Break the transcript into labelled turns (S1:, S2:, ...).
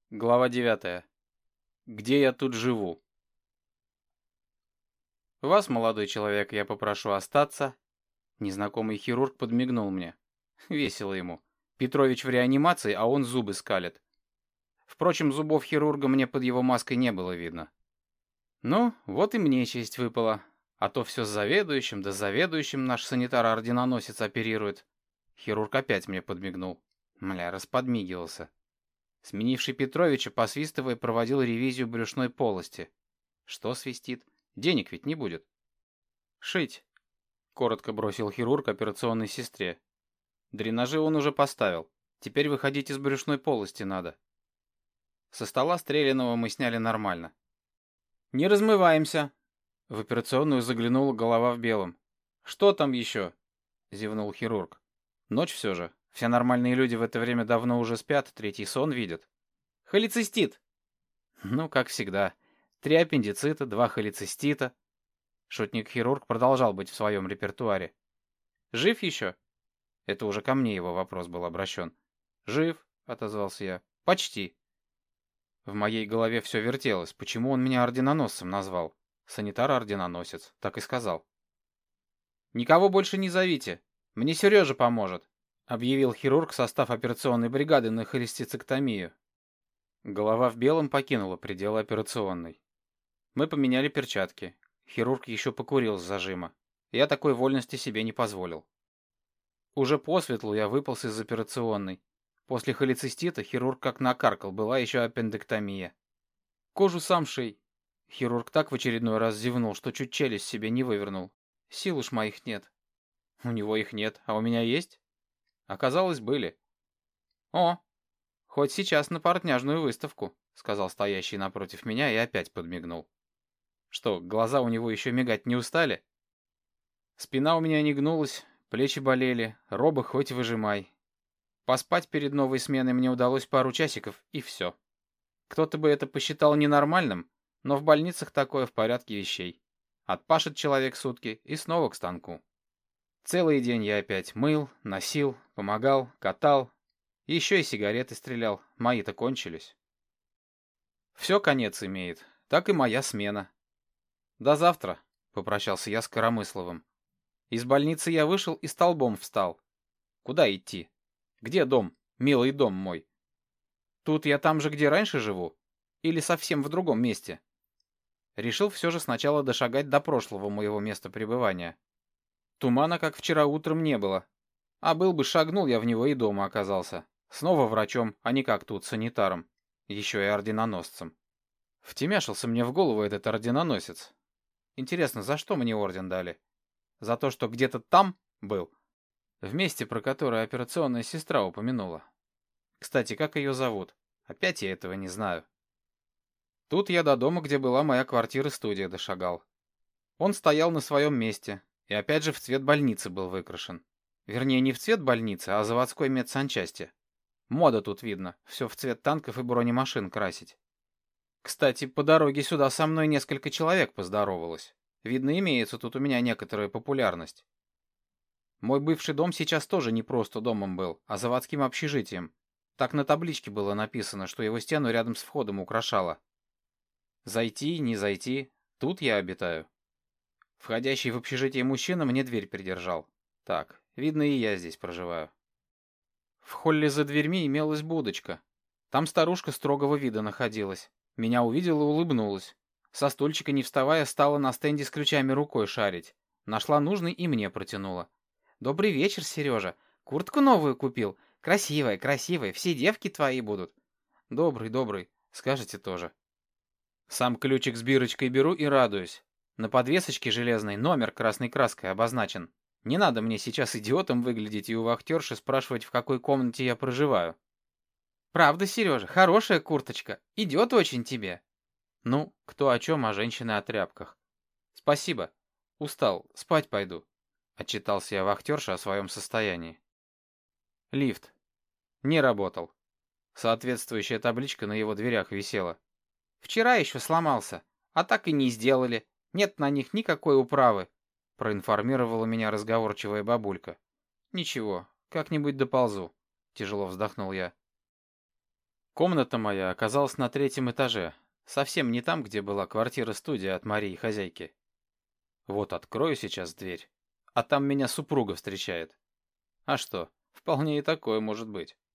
S1: Глава 9. Где я тут живу? Вас, молодой человек, я попрошу остаться. Незнакомый хирург подмигнул мне. Весело ему. Петрович в реанимации, а он зубы скалит. Впрочем, зубов хирурга мне под его маской не было видно. Ну, вот и мне честь выпала. А то все с заведующим, да с заведующим наш санитар-орденоносец оперирует. Хирург опять мне подмигнул. Мля, расподмигивался. Сменивший Петровича, посвистывая, проводил ревизию брюшной полости. Что свистит? Денег ведь не будет. «Шить», — коротко бросил хирург операционной сестре. «Дренажи он уже поставил. Теперь выходить из брюшной полости надо». Со стола стрелянного мы сняли нормально. «Не размываемся!» В операционную заглянула голова в белом. «Что там еще?» — зевнул хирург. «Ночь все же. Все нормальные люди в это время давно уже спят, третий сон видят». «Холецистит!» «Ну, как всегда. 3 аппендицита, 2 холецистита». Шутник-хирург продолжал быть в своем репертуаре. «Жив еще?» Это уже ко мне его вопрос был обращен. «Жив», — отозвался я. «Почти». В моей голове все вертелось. Почему он меня орденоносцем назвал? Санитар-орденоносец. Так и сказал. «Никого больше не зовите. Мне Сережа поможет», — объявил хирург состав операционной бригады на холецистектомию. Голова в белом покинула пределы операционной. Мы поменяли перчатки. Хирург еще покурил с зажима. Я такой вольности себе не позволил. Уже посветлу я выполз из операционной. После холецистита хирург как накаркал, была еще аппендэктомия. «Кожу сам шей». Хирург так в очередной раз зевнул, что чуть челюсть себе не вывернул. «Сил уж моих нет». «У него их нет, а у меня есть?» Оказалось, были. «О, хоть сейчас на портняжную выставку», — сказал стоящий напротив меня и опять подмигнул. «Что, глаза у него еще мигать не устали?» Спина у меня не гнулась, плечи болели, робы хоть выжимай. Поспать перед новой сменой мне удалось пару часиков, и все. Кто-то бы это посчитал ненормальным, но в больницах такое в порядке вещей. Отпашет человек сутки и снова к станку. Целый день я опять мыл, носил, помогал, катал. Еще и сигареты стрелял, мои-то кончились. Все конец имеет, так и моя смена. До завтра, попрощался я с Коромысловым. Из больницы я вышел и столбом встал. Куда идти? Где дом, милый дом мой? Тут я там же, где раньше живу? Или совсем в другом месте? Решил все же сначала дошагать до прошлого моего места пребывания. Тумана, как вчера утром, не было. А был бы, шагнул я в него и дома оказался. Снова врачом, а не как тут, санитаром. Еще и орденоносцем. Втемяшился мне в голову этот орденоносец. Интересно, за что мне орден дали? За то, что где-то там был? В месте, про которое операционная сестра упомянула. Кстати, как ее зовут? Опять я этого не знаю. Тут я до дома, где была моя квартира-студия, дошагал. Он стоял на своем месте, и опять же в цвет больницы был выкрашен. Вернее, не в цвет больницы, а заводской медсанчасти. Мода тут видно, все в цвет танков и бронемашин красить. Кстати, по дороге сюда со мной несколько человек поздоровалось. Видно, имеется тут у меня некоторая популярность. Мой бывший дом сейчас тоже не просто домом был, а заводским общежитием. Так на табличке было написано, что его стену рядом с входом украшало. Зайти, не зайти, тут я обитаю. Входящий в общежитие мужчина мне дверь придержал. Так, видно, и я здесь проживаю. В холле за дверьми имелась будочка. Там старушка строгого вида находилась. Меня увидела и улыбнулась. Со стульчика не вставая стала на стенде с ключами рукой шарить. Нашла нужный и мне протянула. «Добрый вечер, Сережа. Куртку новую купил. Красивая, красивая. Все девки твои будут». «Добрый, добрый. Скажете тоже». Сам ключик с бирочкой беру и радуюсь. На подвесочке железной номер красной краской обозначен. Не надо мне сейчас идиотом выглядеть и у вахтерши спрашивать, в какой комнате я проживаю. «Правда, Сережа, хорошая курточка. Идет очень тебе». Ну, кто о чем, а женщины о тряпках. «Спасибо. Устал. Спать пойду». Отчитался я вахтерше о своем состоянии. Лифт. Не работал. Соответствующая табличка на его дверях висела. «Вчера еще сломался, а так и не сделали. Нет на них никакой управы», — проинформировала меня разговорчивая бабулька. «Ничего, как-нибудь доползу», — тяжело вздохнул я. Комната моя оказалась на третьем этаже, совсем не там, где была квартира-студия от Марии хозяйки. Вот открою сейчас дверь, а там меня супруга встречает. А что, вполне и такое может быть.